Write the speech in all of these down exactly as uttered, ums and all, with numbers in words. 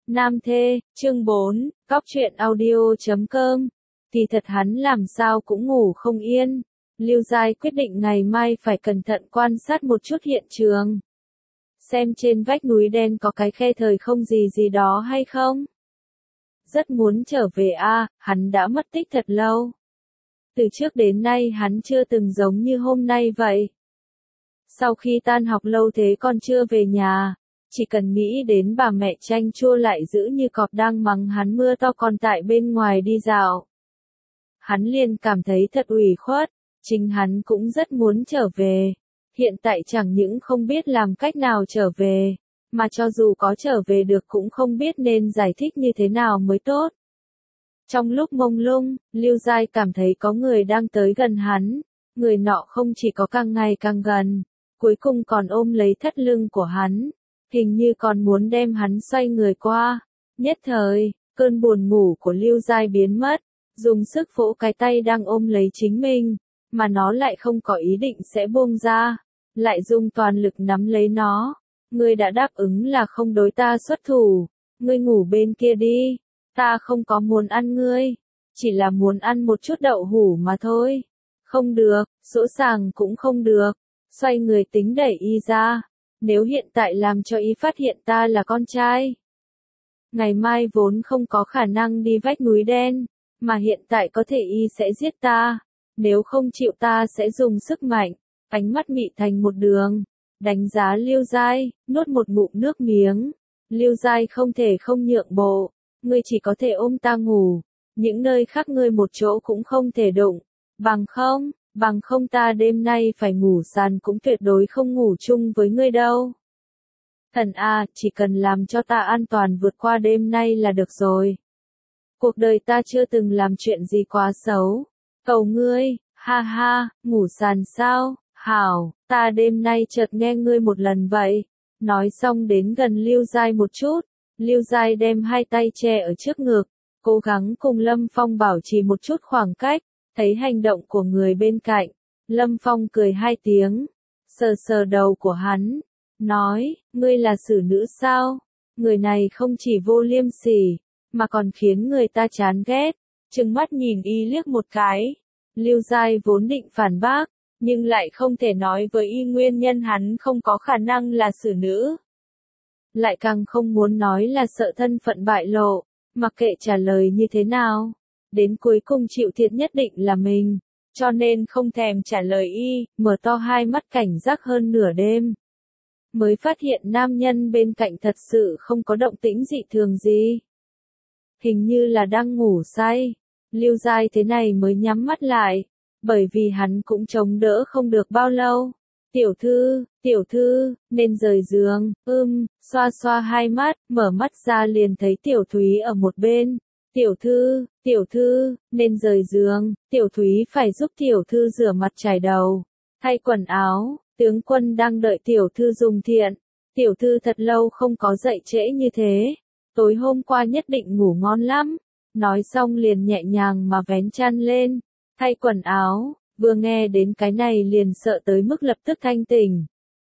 Nam thê, chương bốn, góc truyện audio chấm com. Thì thật hắn làm sao cũng ngủ không yên. Lưu Giai quyết định ngày mai phải cẩn thận quan sát một chút hiện trường. Xem trên vách núi đen có cái khe thời không gì gì đó hay không. Rất muốn trở về a, à, hắn đã mất tích thật lâu. Từ trước đến nay hắn chưa từng giống như hôm nay vậy. Sau khi tan học lâu thế còn chưa về nhà. Chỉ cần nghĩ đến bà mẹ chanh chua lại giữ như cọp đang mắng hắn mưa to còn tại bên ngoài đi dạo. Hắn liền cảm thấy thật ủy khuất, chính hắn cũng rất muốn trở về. Hiện tại chẳng những không biết làm cách nào trở về, mà cho dù có trở về được cũng không biết nên giải thích như thế nào mới tốt. Trong lúc mông lung, Lưu Giai cảm thấy có người đang tới gần hắn, người nọ không chỉ có càng ngày càng gần, cuối cùng còn ôm lấy thắt lưng của hắn. Hình như còn muốn đem hắn xoay người qua. Nhất thời, cơn buồn ngủ của Lưu Giai biến mất, dùng sức vỗ cái tay đang ôm lấy chính mình, mà nó lại không có ý định sẽ buông ra, lại dùng toàn lực nắm lấy nó. Ngươi đã đáp ứng là không đối ta xuất thủ, ngươi ngủ bên kia đi, ta không có muốn ăn ngươi, chỉ là muốn ăn một chút đậu hũ mà thôi. Không được, dỗ dàng cũng không được, xoay người tính đẩy y ra. Nếu hiện tại làm cho y phát hiện ta là con trai, ngày mai vốn không có khả năng đi vách núi đen, mà hiện tại có thể y sẽ giết ta, nếu không chịu ta sẽ dùng sức mạnh, ánh mắt mị thành một đường, đánh giá Lưu Giai, nuốt một ngụm nước miếng. Lưu Giai không thể không nhượng bộ, ngươi chỉ có thể ôm ta ngủ, những nơi khác ngươi một chỗ cũng không thể đụng, bằng không. Bằng không ta đêm nay phải ngủ sàn cũng tuyệt đối không ngủ chung với ngươi đâu. Thần à, chỉ cần làm cho ta an toàn vượt qua đêm nay là được rồi. Cuộc đời ta chưa từng làm chuyện gì quá xấu. Cầu ngươi, ha ha, ngủ sàn sao, hảo, ta đêm nay chợt nghe ngươi một lần vậy. Nói xong đến gần Lưu Giai một chút, Lưu Giai đem hai tay che ở trước ngực, cố gắng cùng Lâm Phong bảo trì một chút khoảng cách. Thấy hành động của người bên cạnh, Lâm Phong cười hai tiếng, sờ sờ đầu của hắn, nói, ngươi là xử nữ sao? Người này không chỉ vô liêm sỉ, mà còn khiến người ta chán ghét, trừng mắt nhìn y liếc một cái. Lưu Giai vốn định phản bác, nhưng lại không thể nói với y nguyên nhân hắn không có khả năng là xử nữ. Lại càng không muốn nói là sợ thân phận bại lộ, mặc kệ trả lời như thế nào. Đến cuối cùng chịu thiệt nhất định là mình, cho nên không thèm trả lời y, mở to hai mắt cảnh giác hơn nửa đêm. Mới phát hiện nam nhân bên cạnh thật sự không có động tĩnh dị thường gì. Hình như là đang ngủ say. Lưu Giai thế này mới nhắm mắt lại, bởi vì hắn cũng chống đỡ không được bao lâu. Tiểu thư, tiểu thư, nên rời giường, ưm, xoa xoa hai mắt, mở mắt ra liền thấy Tiểu Thúy ở một bên. Tiểu thư, tiểu thư, nên rời giường, Tiểu Thúy phải giúp tiểu thư rửa mặt chải đầu, thay quần áo, tướng quân đang đợi tiểu thư dùng thiện. Tiểu thư thật lâu không có dậy trễ như thế, tối hôm qua nhất định ngủ ngon lắm. Nói xong liền nhẹ nhàng mà vén chăn lên, thay quần áo, vừa nghe đến cái này liền sợ tới mức lập tức thanh tỉnh.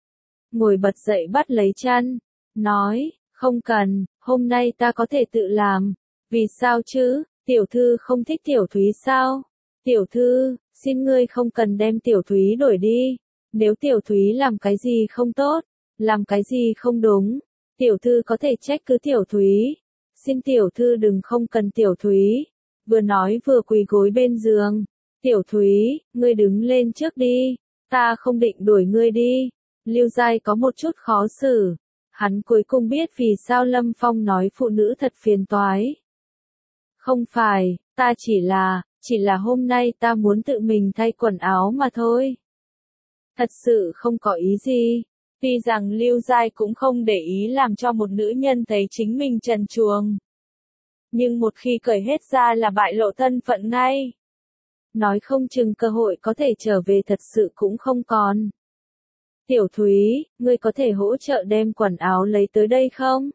Ngồi bật dậy bắt lấy chăn, nói, không cần, hôm nay ta có thể tự làm. Vì sao chứ, tiểu thư không thích Tiểu Thúy sao? Tiểu thư, xin ngươi không cần đem Tiểu Thúy đổi đi. Nếu Tiểu Thúy làm cái gì không tốt, làm cái gì không đúng, tiểu thư có thể trách cứ Tiểu Thúy. Xin tiểu thư đừng không cần Tiểu Thúy. Vừa nói vừa quỳ gối bên giường. Tiểu Thúy, ngươi đứng lên trước đi, ta không định đuổi ngươi đi. Lưu Giai có một chút khó xử. Hắn cuối cùng biết vì sao Lâm Phong nói phụ nữ thật phiền toái. Không phải, ta chỉ là, chỉ là hôm nay ta muốn tự mình thay quần áo mà thôi. Thật sự không có ý gì. Tuy rằng Lưu Giai cũng không để ý làm cho một nữ nhân thấy chính mình trần truồng. Nhưng một khi cởi hết ra là bại lộ thân phận ngay. Nói không chừng cơ hội có thể trở về thật sự cũng không còn. Tiểu Thúy, ngươi có thể hỗ trợ đem quần áo lấy tới đây không?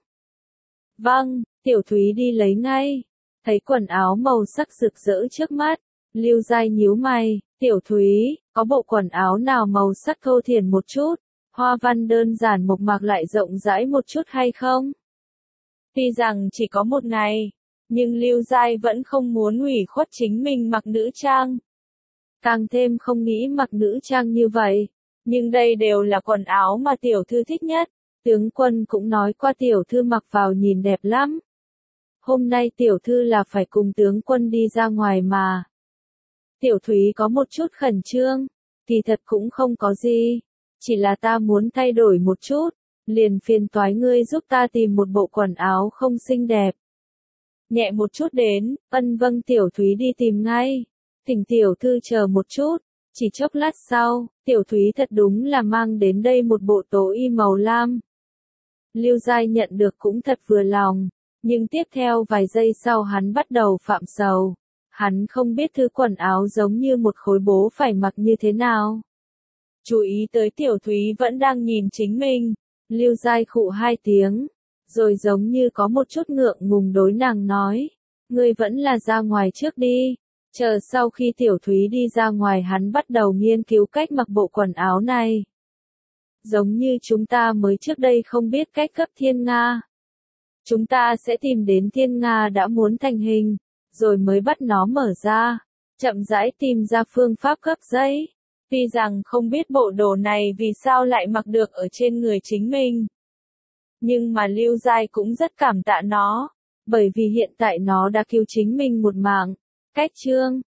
Vâng, Tiểu Thúy đi lấy ngay. Thấy quần áo màu sắc rực rỡ trước mắt, Lưu Giai nhíu mày, Tiểu Thúy, có bộ quần áo nào màu sắc thô thiển một chút, hoa văn đơn giản mộc mạc lại rộng rãi một chút hay không? Tuy rằng chỉ có một ngày, nhưng Lưu Giai vẫn không muốn ủy khuất chính mình mặc nữ trang. Càng thêm không nghĩ mặc nữ trang như vậy. Nhưng đây đều là quần áo mà tiểu thư thích nhất. Tướng quân cũng nói qua tiểu thư mặc vào nhìn đẹp lắm. Hôm nay tiểu thư là phải cùng tướng quân đi ra ngoài mà. Tiểu Thúy có một chút khẩn trương. Thì thật cũng không có gì. Chỉ là ta muốn thay đổi một chút. Liền phiền toái ngươi giúp ta tìm một bộ quần áo không xinh đẹp. Nhẹ một chút đến, ân vâng Tiểu Thúy đi tìm ngay. Thỉnh tiểu thư chờ một chút. Chỉ chốc lát sau, Tiểu Thúy thật đúng là mang đến đây một bộ tố y màu lam. Lưu Giai nhận được cũng thật vừa lòng, nhưng tiếp theo vài giây sau hắn bắt đầu phạm sầu. Hắn không biết thứ quần áo giống như một khối bố phải mặc như thế nào. Chú ý tới Tiểu Thúy vẫn đang nhìn chính mình, Lưu Giai khụ hai tiếng, rồi giống như có một chút ngượng ngùng đối nàng nói, ngươi vẫn là ra ngoài trước đi. Chờ sau khi Tiểu Thúy đi ra ngoài hắn bắt đầu nghiên cứu cách mặc bộ quần áo này. Giống như chúng ta mới trước đây không biết cách cấp thiên nga. Chúng ta sẽ tìm đến thiên nga đã muốn thành hình, rồi mới bắt nó mở ra, chậm rãi tìm ra phương pháp cấp giấy. Tuy rằng không biết bộ đồ này vì sao lại mặc được ở trên người chính mình. Nhưng mà Lưu Giai cũng rất cảm tạ nó, bởi vì hiện tại nó đã cứu chính mình một mạng. Cách chương